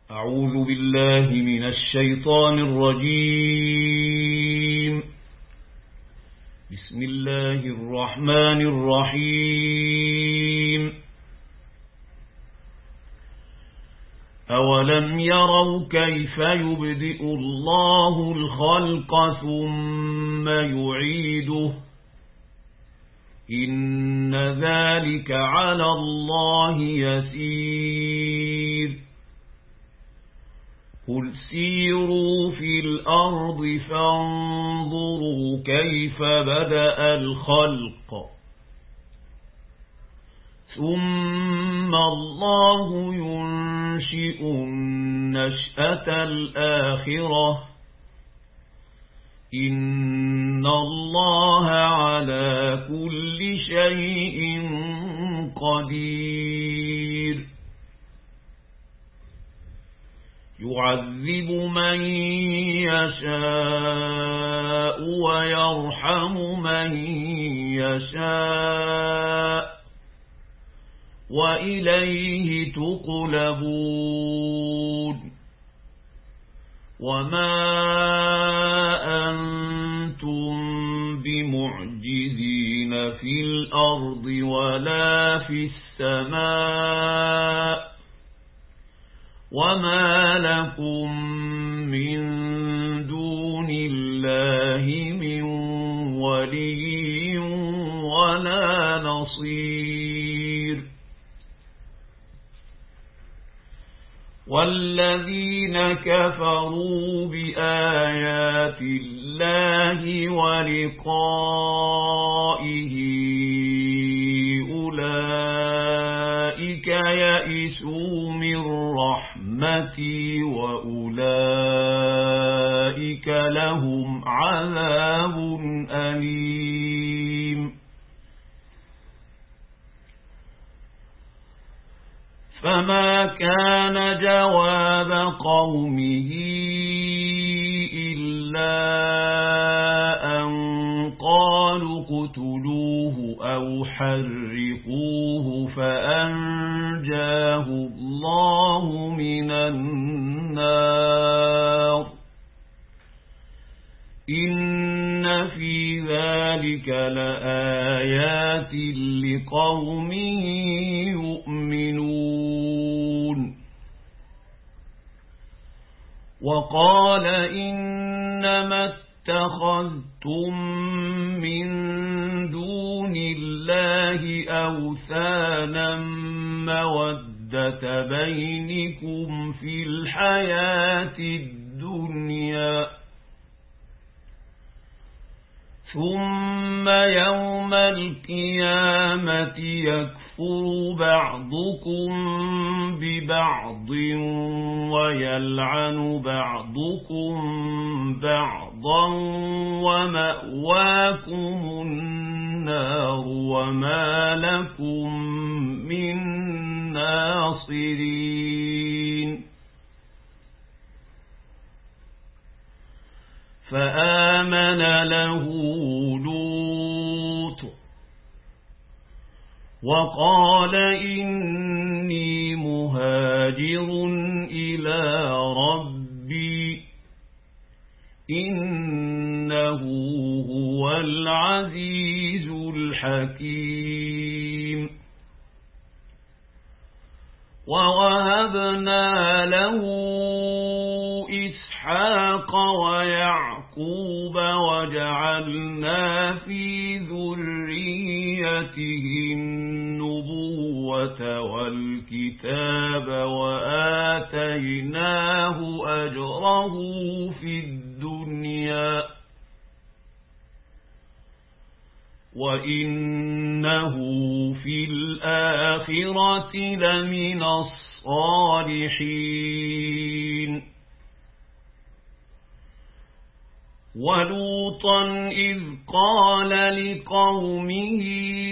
أعوذ بالله من الشيطان الرجيم. بسم الله الرحمن الرحيم. أولم يروا كيف يبدئ الله الخلق ثم يعيده إن ذلك على الله يسير. قل سيروا في الأرض فانظروا كيف بدأ الخلق ثم الله ينشئ النشأة الآخرة إن الله على كل شيء قدير. يعذب من يشاء ويرحم من يشاء وإليه تقلبون. وما أنتم بمعجزين في الأرض ولا في السماء وما لكم من دون الله من ولي ولا نصير. والذين كفروا بآيات الله ولقائه أولئك يئسوا من رحمتي وأولئك لهم عذاب أليم. فما كان جواب قومه إلا أن قالوا اقتلوه أو حرقوه فأنجاه الله من النار إن في ذلك لآيات لقوم يؤمنون. وقال إنما اتخذتم من دون الله أوثانا مودة بينكم في الحياة الدنيا ثم يوم القيامة يكفر بعضكم ببعض ويلعن بعضكم بعضا ومأواكم النار وما لكم من ناصرين. فآمن له لوط وقال إني مهاجر إلى ربي إنه هو العزيز الحكيم. ووهبنا له إسحاق ويعقوب وجعلنا في ذريته النبوة والكتاب وآتيناه أجره في الدنيا وإنه في الآخرة لمن الصالحين. ولوطا إذ قال لقومه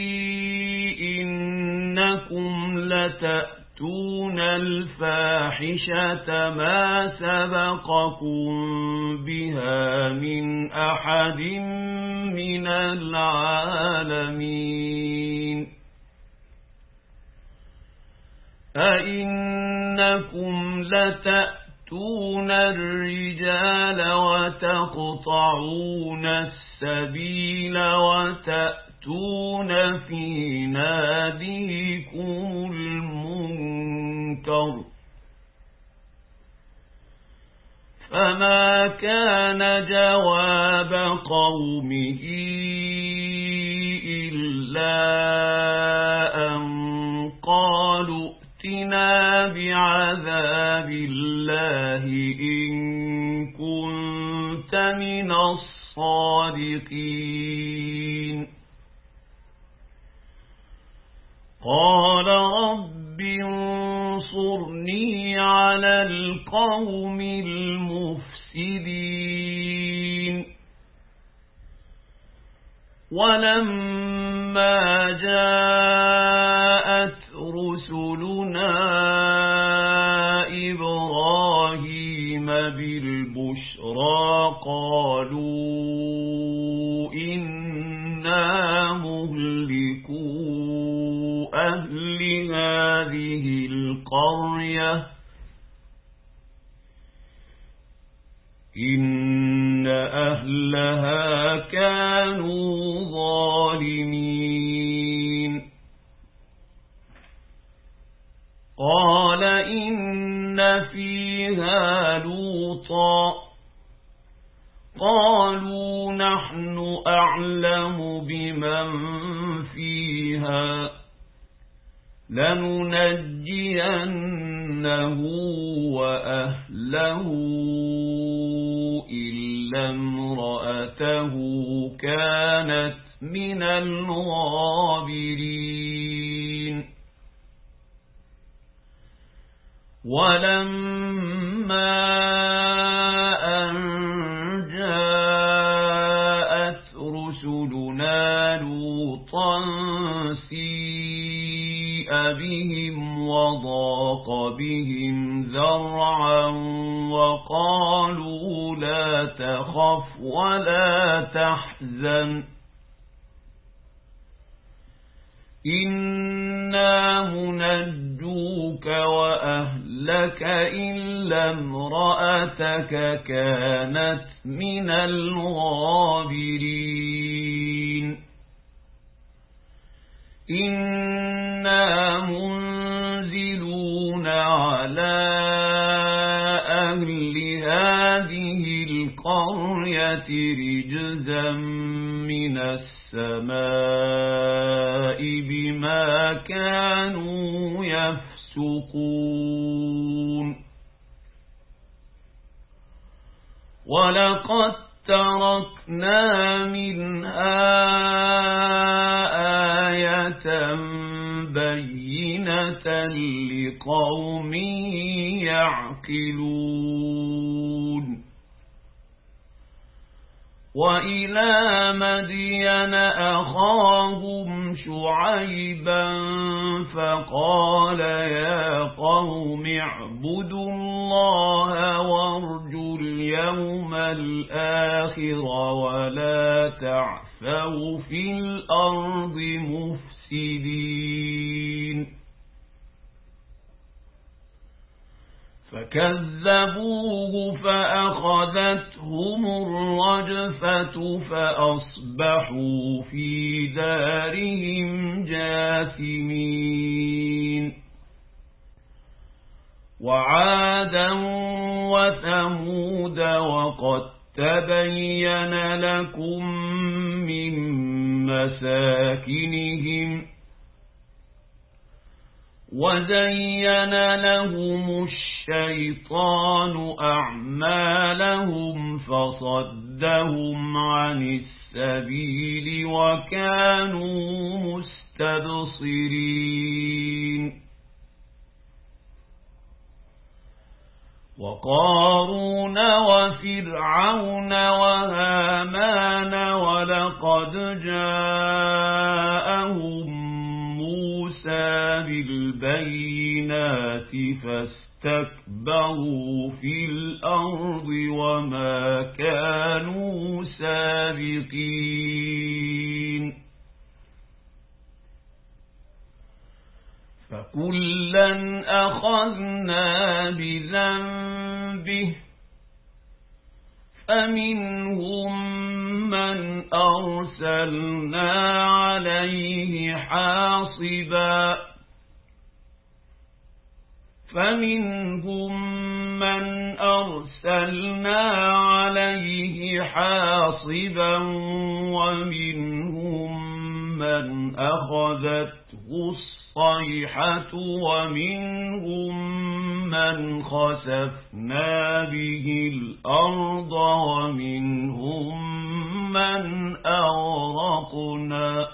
إنكم لتأتون الفاحشة ما سبقكم بها من أحد من العالمين. أئنكم إنكم لتأتون الرجال وتقطعون السبيل وتأتون في ناديكم المنكر فما كان جواب قومه إلا أن قالوا ائتنا بعذاب الله إن كنت من الصادقين قال رب انصرني على القوم المفسدين ولما جاءت رسلنا إبراهيم بالبشرى قالوا إنا مهلكو أهل هذه القرية إن أهلها كانوا ظالمين قال إن فيها لوطا قالوا نحن أعلم بمن فيها لننجينه وأهله إلا امرأته كانت من الغابرين ولما أن جاءت رسلنا لوطا سيء بهم وضاق بهم ذرعا وقالوا لا تخف ولا تحزن إنا منجوك وأهلك إلا امرأتك كانت من الغابرين إنا منزلون على أهل هذه القرية رجزا من السماء بما كانوا يفسقون ولقد تركنا منها آية بينة لقوم يعقلون وإلى مدين أخاهم شعيبا فقال يا قوم اعبدوا الله وارجوا اليوم الآخر ولا تعثوا في الأرض مفسدين فكذبوه فأخذتهم الرجفة فأصبحوا في دارهم جاثمين وعادا وثمود وقد تبين لكم من مساكنهم وزين لهم الشيطان أعمالهم فصدهم عن السبيل وكانوا مستبصرين وقارون وفرعون وهامان ولقد جاءهم موسى بالبينات فاستكبروا في الأرض وما كانوا سابقين فكلا أخذنا بذنبه فمنهم من أرسلنا عليه حاصبا ومنهم من أخذته الصيحة ومنهم من خسفنا به الأرض ومنهم من أغرقنا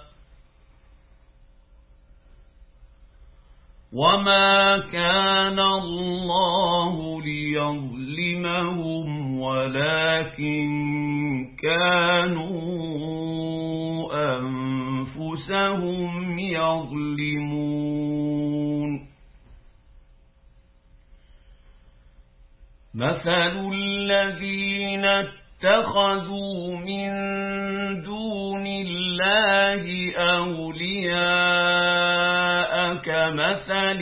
وما كان الله ليظلمهم ولكن كانوا أنفسهم يظلمون مثل الذين اتخذوا من دون الله أولياء كمثل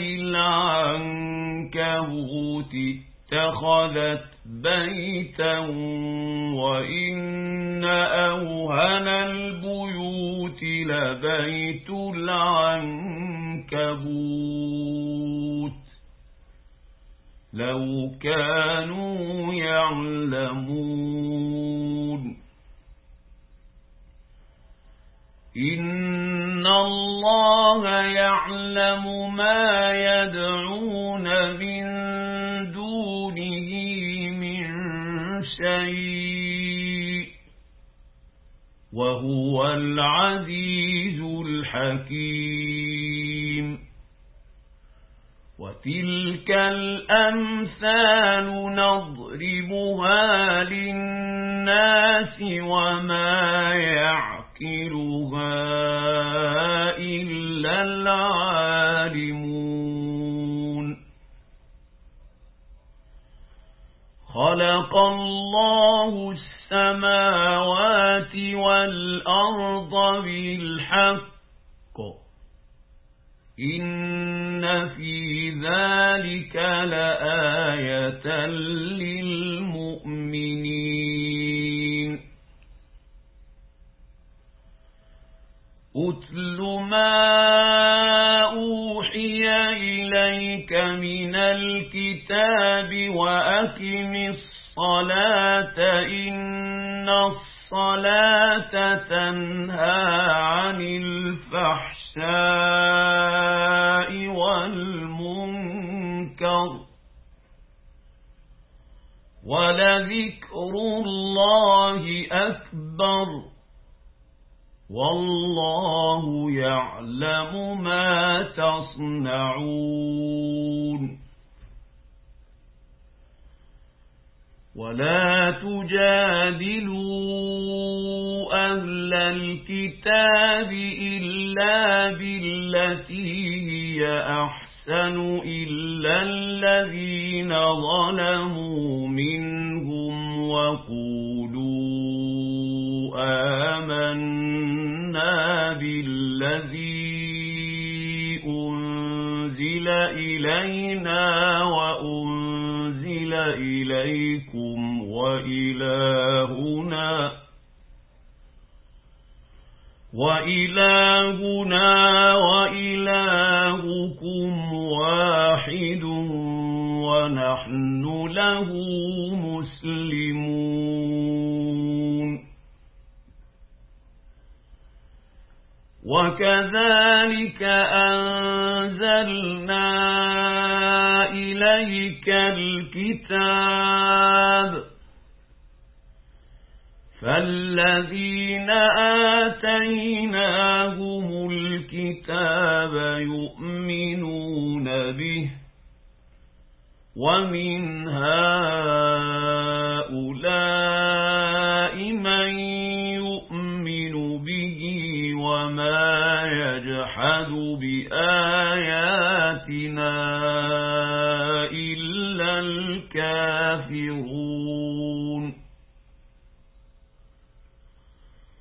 العنكبوت اتخذت بيتا وإن أوهن البيوت لبيت العنكبوت لو كانوا يعلمون إن الله يعلم ما يدعون من دونه من شيء وهو العزيز الحكيم وتلك الأمثال نضربها للناس وما يعقلها إلا العالمون خلق الله السماوات والأرض بالحق إن في ذلك لآية للمؤمنين أتل ما أوحي إليك من الكتاب وأقم الصلاة إن الصلاة تنهى عن الفحشاء والمنكر ولذكر الله أكبر والله يعلم ما تصنعون ولا تجادلوا أهل الكتاب إلا بالتي هي أحسن إلا الذين ظلموا منهم وقولوا آمنا بالذي أنزل إلينا وأنزل إليكم وإلهنا وإلهكم واحد ونحن له مسلمون وكذلك أنزلنا إليك الكتاب فالذين آتيناهم الكتاب يؤمنون به ومن هؤلاء من يؤمن به وما يجحد بآياتنا إلا الكافرون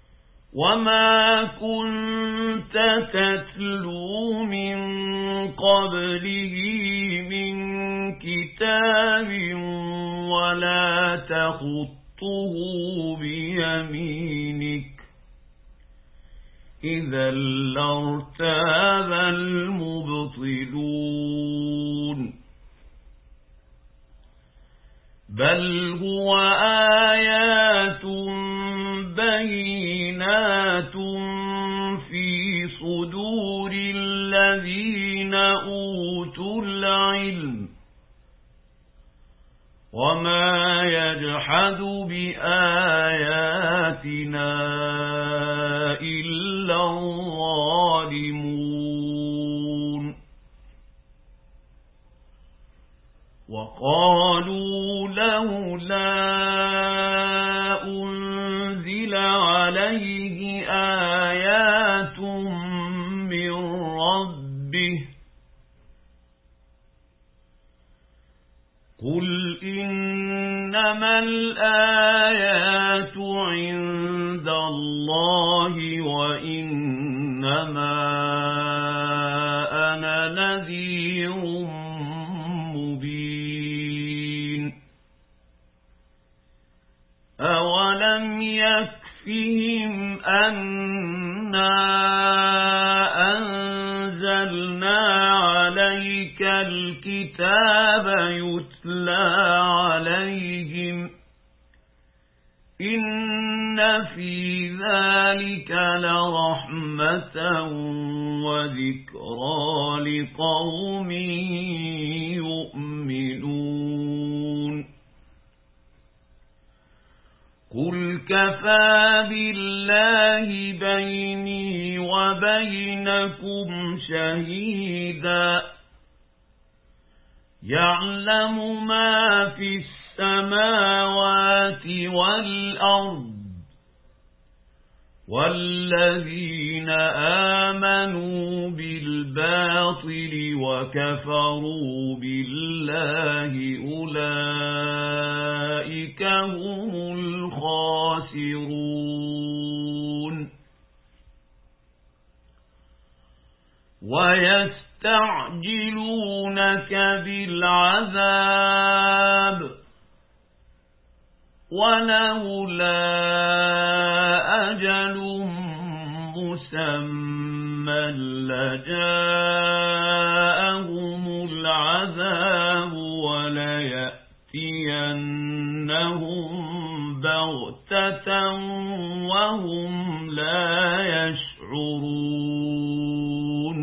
وما كنت تتلو من قبله من كتاب ولا تخطه بيمينك إذا لارتاب المبطلون بل هو آيات بينات في صدور الذين أوتوا العلم وما يجحد بآياتنا إلا الظالمون وقالوا لولا أنزل عليه آيات من ربه قل إنما الآيات عند الله وإنما أنا نذير مبين أولم يكفهم أنا أنزلنا عليك الكتاب يتلى عليهم إن في ذلك لرحمة وذكرى لقوم يؤمنون قل كفى بالله بيني وبينكم شهيدا يعلم ما في السماوات والأرض والذين آمنوا بالباطل وكفروا بالله أولئك هم الخاسرون ويستعجلونك بالعذاب ولولا أجل مسمى لجاءهم العذاب وليأتينهم بغتة وهم لا يشعرون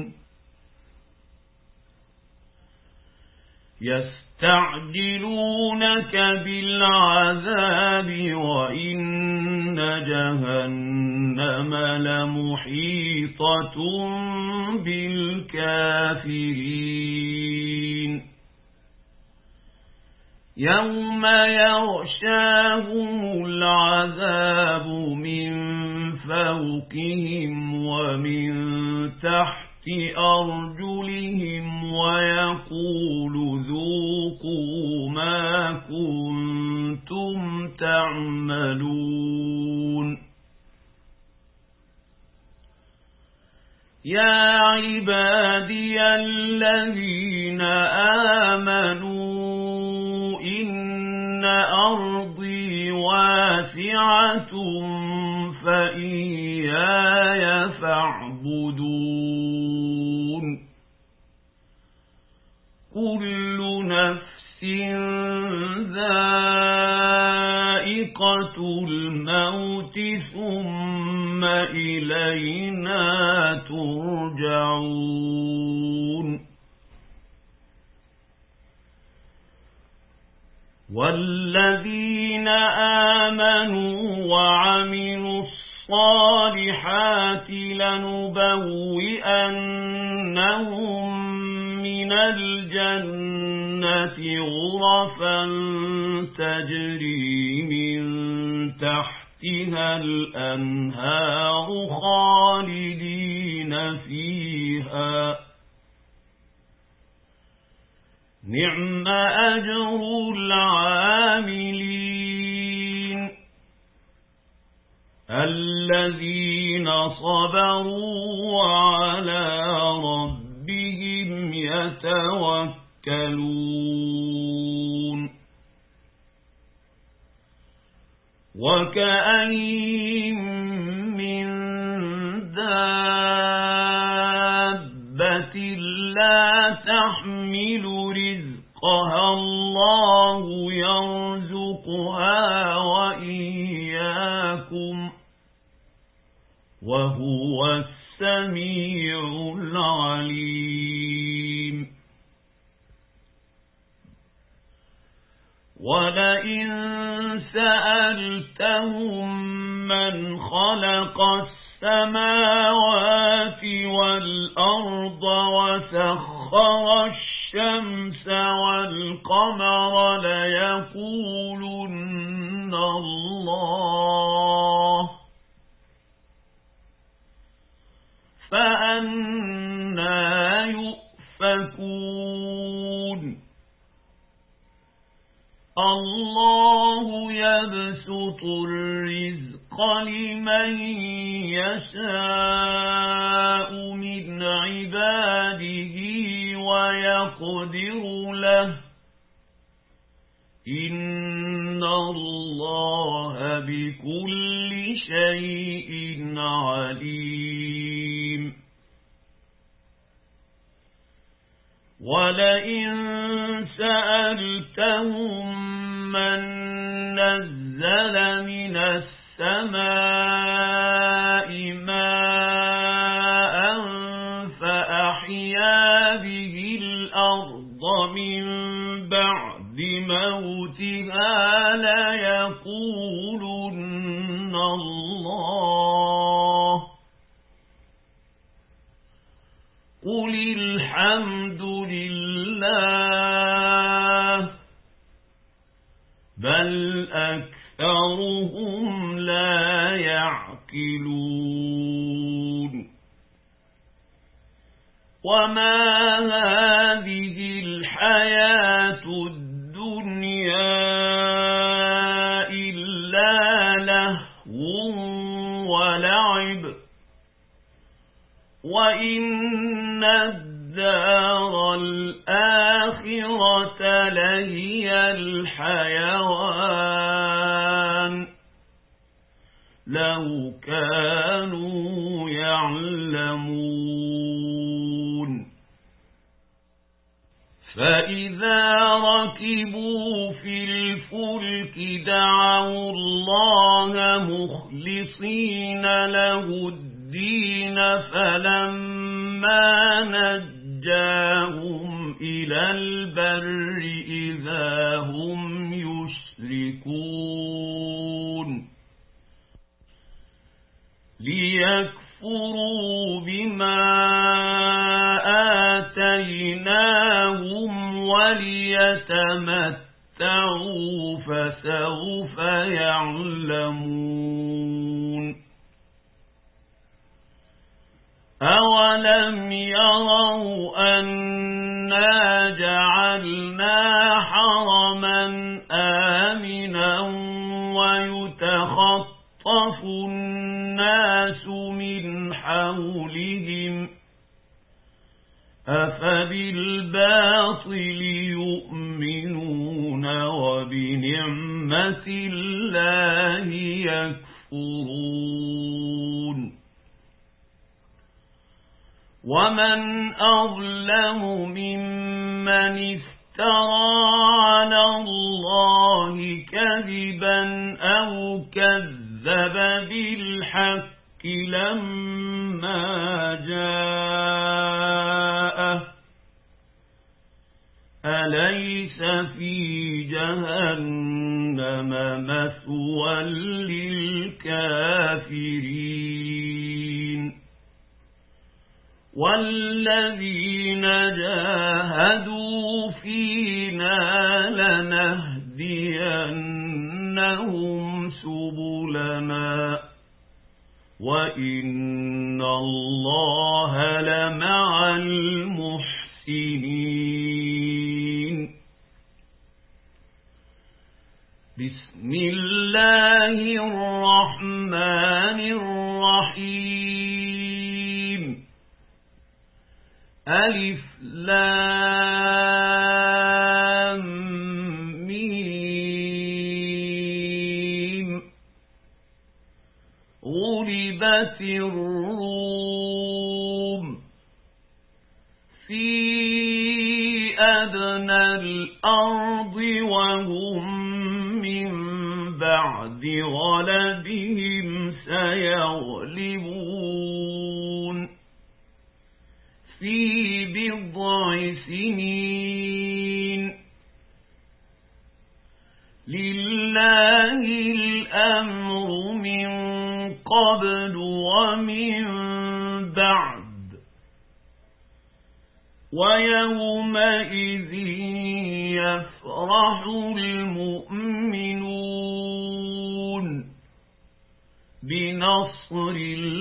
يستعجلونك بالعذاب وإن جهنم لمحيطة بالكافرين يوم يغشاهم العذاب من فوقهم ومن تحت أرجلهم ويقول ذوقوا ما كنتم تعملون يا عبادي الذين آمنوا إن أرضي واسعة فإياي فاعبدون كل نفس ذائقة الموت ثم إلينا ترجعون والذين آمنوا وعملوا الصالحات لنبوئنهم من الجنة غرفا تجري من تحتها الأنهار خالدين فيها نعم أجر العاملين الذين صبروا وعلى ربهم يتوكلون وكأين من دابة لا تحمل رزقها الله يرزقها وإياكم وهو السميع العليم ولئن سألتهم من خلق السماوات والأرض وسخر الشمس والقمر ليقولن الله فأنى يؤفكون الله يبسط الرزق لمن يشاء من عباده ويقدر له إن الله بكل شيء عليم ولئن سألتهم من نزل من السماء ماء فأحيا به الأرض من بعد موتها ليقولن الله قل الحمد لله بل أكثرهم لا يعقلون وما هذه الحياة الدنيا إلا لهو ولعب وإن الدار الآخرة لهي الحيوان لو كانوا يعلمون فإذا ركبوا في الفلك دعوا الله مخلصين له الدين فلما نجاهم إلى البر إذا هم يشركون ليكفروا بما آتيناهم وليتمتعوا فسوف يعلمون أولم يروا أنا جعلنا حرما آمنا ويتخطف الناس من حولهم أفبالباطل يؤمنون وبنعمة الله يكفرون ومن أظلم ممن افترى على الله كذبا أو كذب بالحق لما جاءه أليس في جهنم مثوى للكافرين والذين جاهدوا فينا لنهدينهم سبلنا وإن الله لمع المحسنين بسم الله الرحمن الرحيم ألف لام ميم غلبت الروم في أدنى الأرض وهم من بعد غلبهم سيغلبون في بضع سنين لله الأمر من قبل ومن بعد ويومئذ يفرح المؤمنون بنصر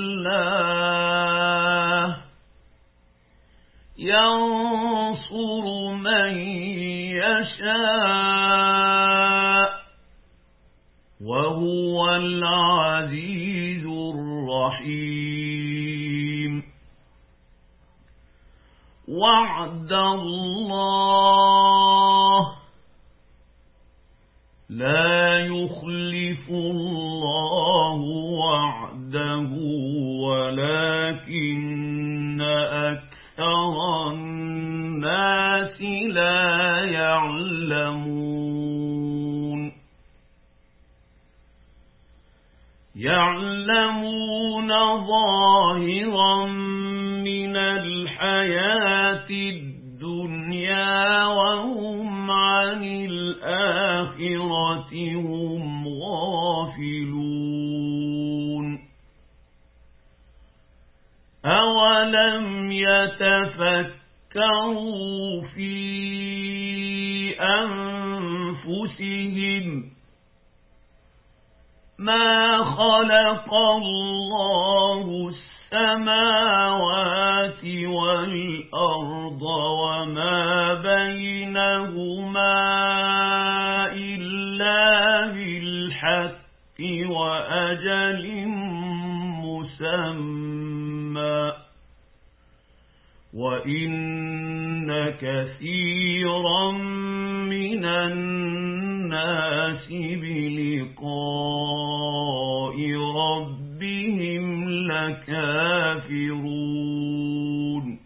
الله ينصر من يشاء وهو العزيز الرحيم وعد الله لا يخلف الله وعده ولكن أكثر الناس لا يعلمون يعلمون ظاهرا من الحياة الدنيا وهم عن الآخرة هم غافلون أولم يتفكروا في أنفسهم ما خلق الله السماوات والأرض وما بينهما إلا بالحق وأجل مسمى وإن كثيرا من الناس بلقاء ربهم لكافرون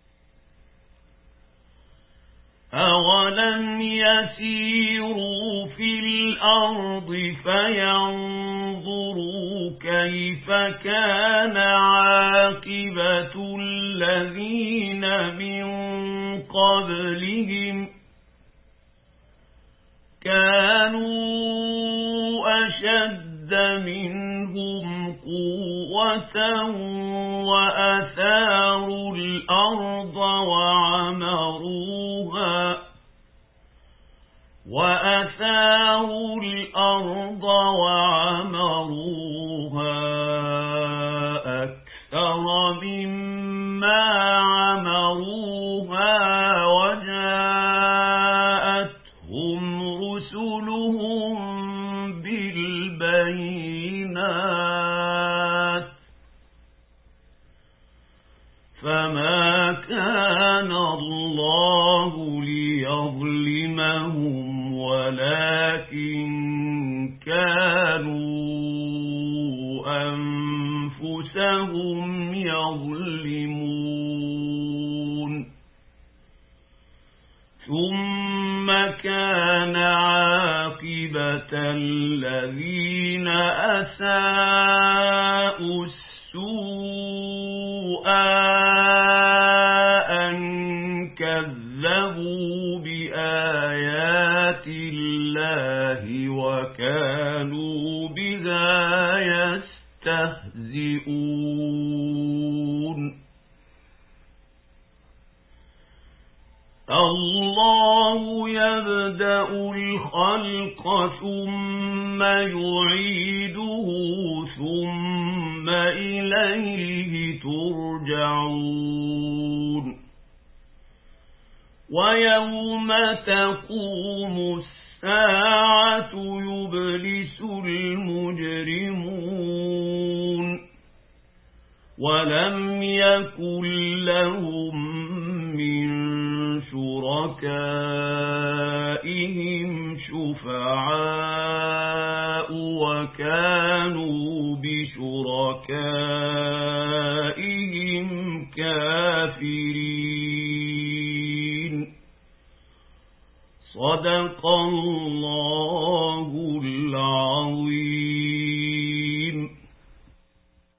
أولم يسيروا في الأرض فينظروا كيف كان عاقبة الذين من قبلهم كانوا أشد منهم قوة وأثاروا الأرض وعمروها أكثر مما عمروها وجاءتهم رسلهم بالبينات فما كان الله ليظلمهم ولكن كانوا أنفسهم يظلمون ثم كان عاقبة الذين أساءوا السوء أن كذبوا بآيات الله وكانوا بها يستهزئون الله يبدأ الخلق ثم يعيده ثم إليه ترجعون ويوم تقوم الساعة يبلس المجرمون ولم يكن لهم من شركائهم شفعاء وكانوا بشركائهم كافرين. صدق الله